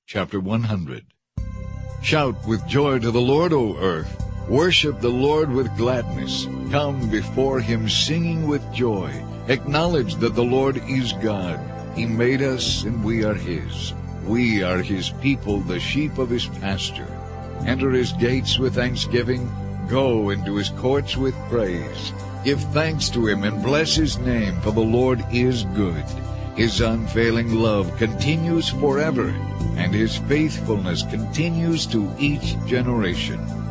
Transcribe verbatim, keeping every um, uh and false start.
Chapter one hundred. Shout with joy to the Lord, O earth. Worship the Lord with gladness. Come before him singing with joy. Acknowledge that the Lord is God. He made us, and we are his. We are his people, the sheep of his pasture. Enter his gates with thanksgiving. Go into his courts with praise. Give thanks to him and bless his name, for the Lord is good. His unfailing love continues forever, and his faithfulness continues to each generation.